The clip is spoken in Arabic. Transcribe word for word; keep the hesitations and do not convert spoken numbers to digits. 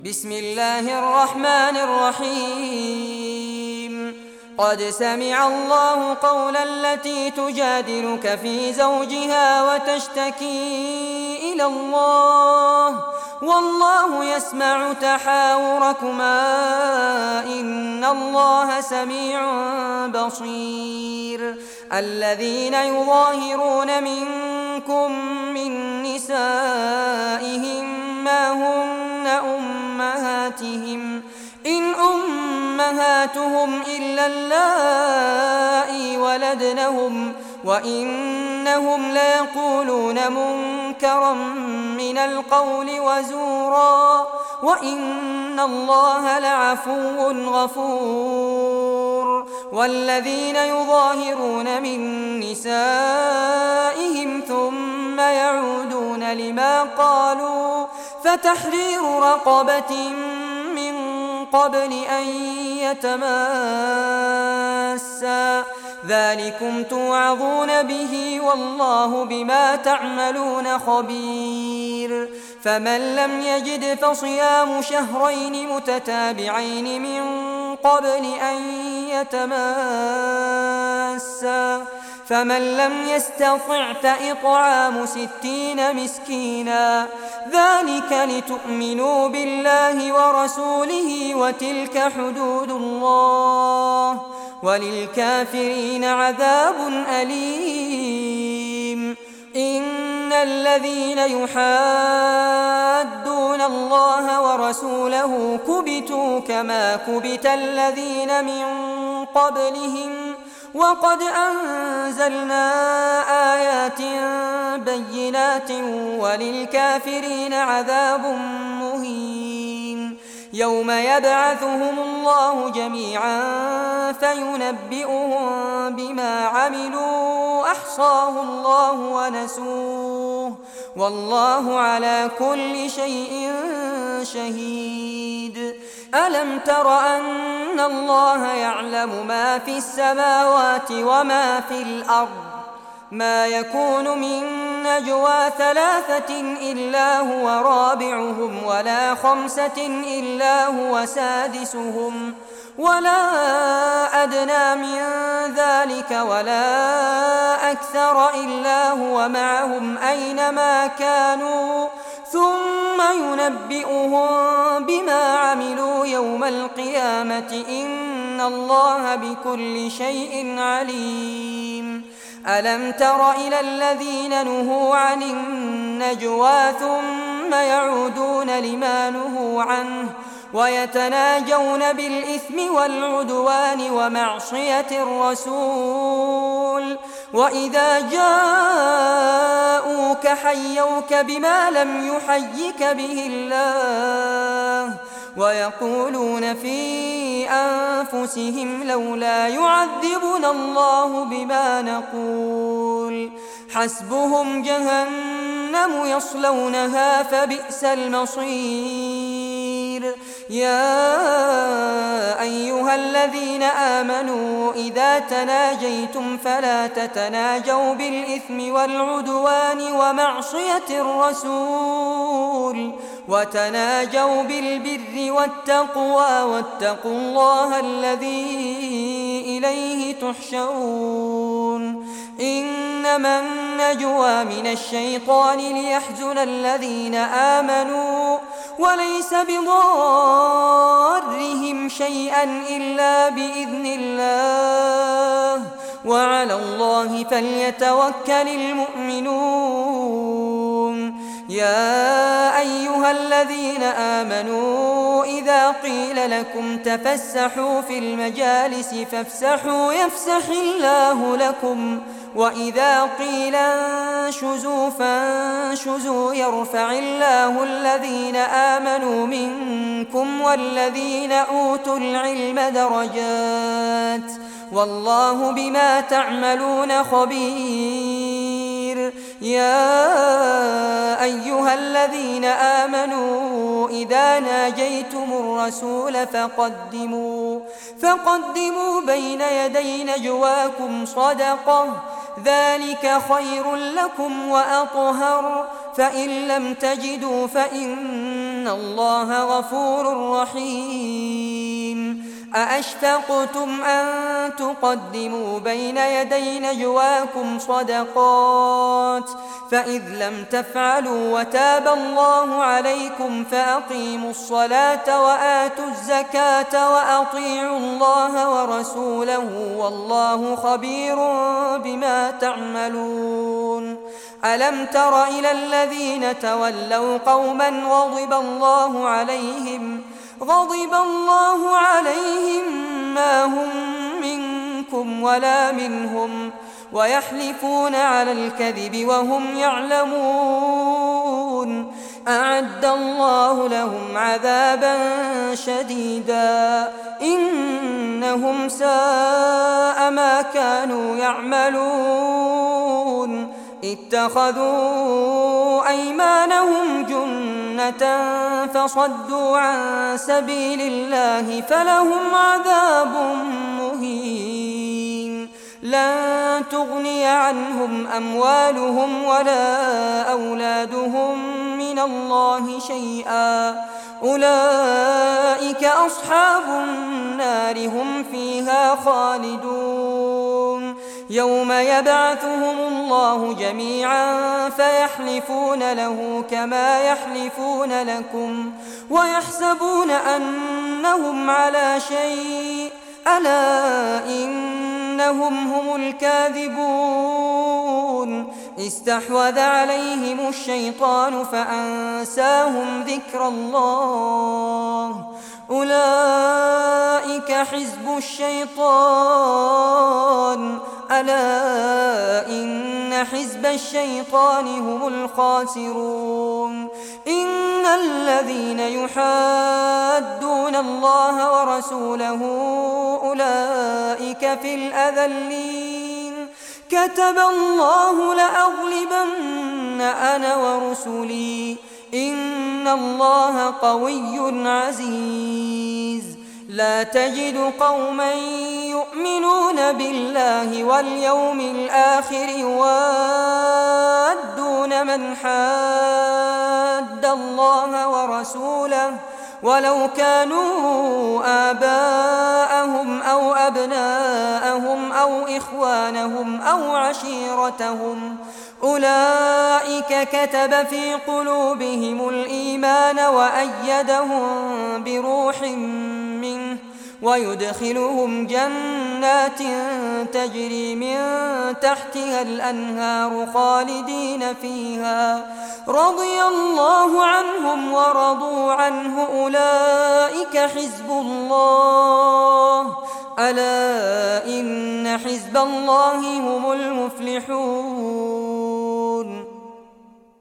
بسم الله الرحمن الرحيم قد سمع الله قول التي تجادلك في زوجها وتشتكي إلى الله والله يسمع تحاوركما إن الله سميع بصير الذين يظاهرون منكم من نسائهم ما هن أمهاتهم إن أمهاتهم إلا اللائي ولدنهم وإنهم ليقولون منكرا من القول وزورا وإن الله لعفو غفور والذين يظاهرون من نسائهم ثم يعودون لما قالوا فتحرير رقبة من قبل أن يتماسا ذلكم توعظون به والله بما تعملون خبير فمن لم يجد فصيام شهرين متتابعين من قبل أن يتماسا فمن لم يستطع فإطعام ستين مسكينا ذلك لتؤمنوا بالله ورسوله وتلك حدود الله وللكافرين عذاب أليم إن الذين يحادون الله ورسوله كبتوا كما كبت الذين من قبلهم وقد أنزلنا آيات بينات وللكافرين عذاب مهين يوم يبعثهم الله جميعا فينبئهم بما عملوا أحصاه الله ونسوه والله على كل شيء شهيد ألم تر أن الله يعلم ما في السماوات وما في الأرض ما يكون من نجوى ثلاثة إلا هو رابعهم ولا خمسة إلا هو سادسهم ولا أدنى من ذلك ولا أكثر إلا هو معهم أينما كانوا ثم ينبئهم بما عملوا يوم القيامة إن الله بكل شيء عليم ألم تر إلى الذين نهوا عن النجوى ثم يعودون لما نهوا عنه ويتناجون بالإثم والعدوان ومعصية الرسول وإذا جاءوك حيوك بما لم يحيك به الله ويقولون في أنفسهم لولا يعذبنا الله بما نقول حسبهم جهنم يصلونها فبئس المصير يا أيها الذين آمنوا إذا تناجيتم فلا تتناجوا بالإثم والعدوان ومعصية الرسول وتناجوا بالبر والتقوى واتقوا الله الذي إليه تحشرون إنما النجوى من الشيطان ليحزن الذين آمنوا وليس بضارهم شيئا إلا بإذن الله وعلى الله فليتوكل المؤمنون يا أيها الذين آمنوا إذا قيل لكم تفسحوا في المجالس فافسحوا يفسح الله لكم وإذا قيل انشزوا فانشزوا يرفع الله الذين آمنوا منكم والذين أوتوا العلم درجات والله بما تعملون خبير يا أيها الذين آمنوا إذا ناجيتم الرسول فقدموا فقدموا بين يدي نجواكم صدقة ذلك خير لكم وأطهر فإن لم تجدوا فإن إن الله غفور رحيم أأشفقتم أن تقدموا بين يدي نجواكم صدقات فإذ لم تفعلوا وتاب الله عليكم فأقيموا الصلاة وآتوا الزكاة وأطيعوا الله ورسوله والله خبير بما تعملون ألم تر إلى الذين تولوا قوما غضب الله عليهم غضب الله عليهم ما هم منكم ولا منهم ويحلفون على الكذب وهم يعلمون أعد الله لهم عذابا شديدا إنهم ساء ما كانوا يعملون اتخذوا أيمانهم جنة فصدوا عن سبيل الله فلهم عذاب مهين لن تغني عنهم أموالهم ولا أولادهم من الله شيئا أولئك أصحاب النار هم فيها خالدون يوم يبعثهم الله جميعا فيحلفون له كما يحلفون لكم ويحسبون أنهم على شيء ألا إنهم هم الكاذبون استحوذ عليهم الشيطان فأنساهم ذكر الله أولئك حزب الشيطان ألا إن حزب الشيطان هم الخاسرون إن الذين يحادون الله ورسوله أولئك في الأذلين كتب الله لأغلبن أنا ورسلي إن الله قوي عزيز لا تجد قوما يؤمنون بالله واليوم الآخر يوادون من حاد الله ورسوله ولو كانوا آباءهم أو أبناءهم أو إخوانهم أو عشيرتهم أولئك كتب في قلوبهم الإيمان وأيدهم بروح منه ويدخلهم جنات تجري من تحتها الأنهار خالدين فيها رضي الله عنهم ورضوا عنه أولئك حزب الله ألا إن حزب الله هم المفلحون